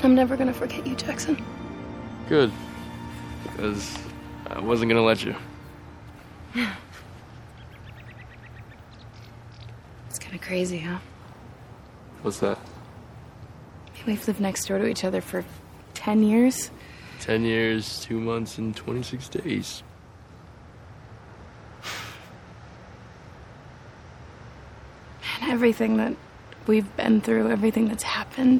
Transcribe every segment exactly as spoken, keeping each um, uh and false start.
I'm never gonna forget you, Jackson. Good. Because I wasn't gonna let you. It's kind of crazy, huh? What's that? We've lived next door to each other for ten years. Ten years, two months, and twenty-six days. And everything that we've been through, everything that's happened.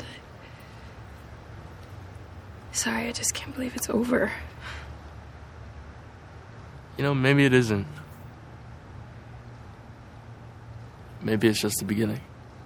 Sorry, I just can't believe it's over. You know, maybe it isn't. Maybe it's just the beginning.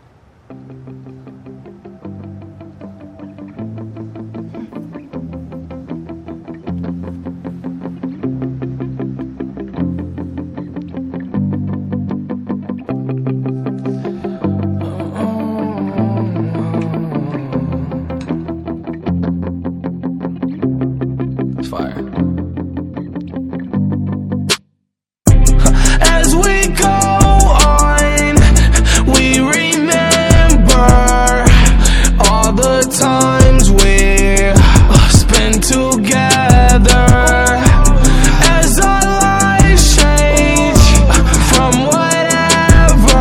As we go on, we remember all the times we spent together. As our lives change from whatever,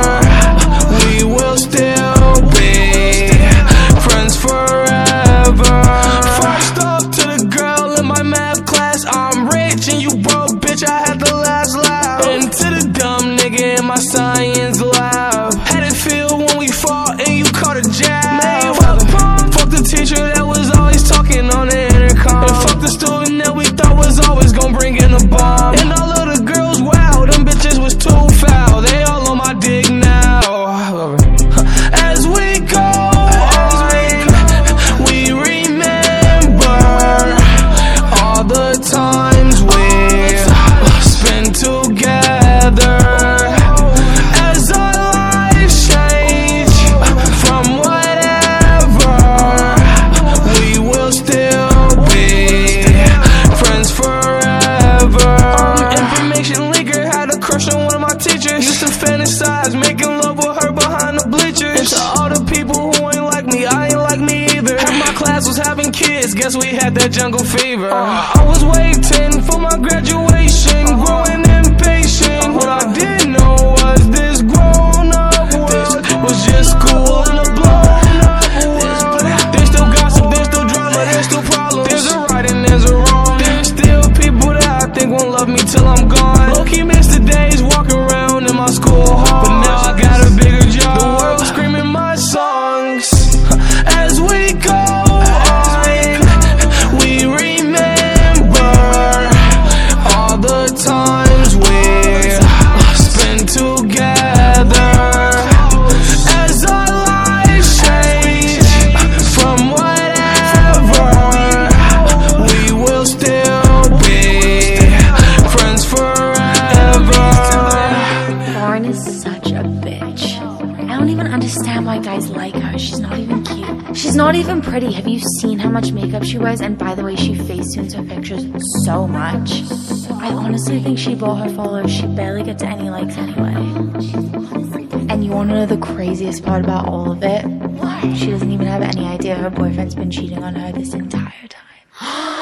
we will still be friends forever. First off, to the girl in my math class, I'm rich and you broke, bitch, I had the last laugh. And to the dumb nigga in my science lab, had it feel when we fought and you caught a jab. Fuck, fuck the teacher that was always talking on the intercom, and fuck the student that we thought was always gonna bring in a bomb. And all of the girls, wow, them bitches was too foul. They all on my dick now. As we go on, we remember all the times we spent together. As our lives change from whatever, we will still be friends forever. Um, information leaker had a crush on one of my teachers. Used to fantasize making love with her behind the bleachers. And to all the people who ain't like me, I ain't like me either. Half my class was having kids, guess we had that jungle fever. uh, I was waiting for my graduation, growing impatient. What I didn't know was this grown up world was just school and a blown up world. There's still gossip, there's still drama, there's still problems. There's a right and there's a wrong. There's still people that I think won't love me till I'm gone. Low-key miss the days walking around in my school hall, but now I got a bigger job. The world screaming my songs. As we go on, we remember all the times we spent together. As our lives change from whatever, we will still be friends forever. Lauren is such a bitch. I don't even understand why guys like her. She's not even cute. She's not even pretty. Have you seen how much makeup she wears? And by the way, she facetunes her pictures so much. I honestly think she bought her followers. She barely gets any likes anyway. And you want to know the craziest part about all of it? She doesn't even have any idea her boyfriend's been cheating on her this entire time.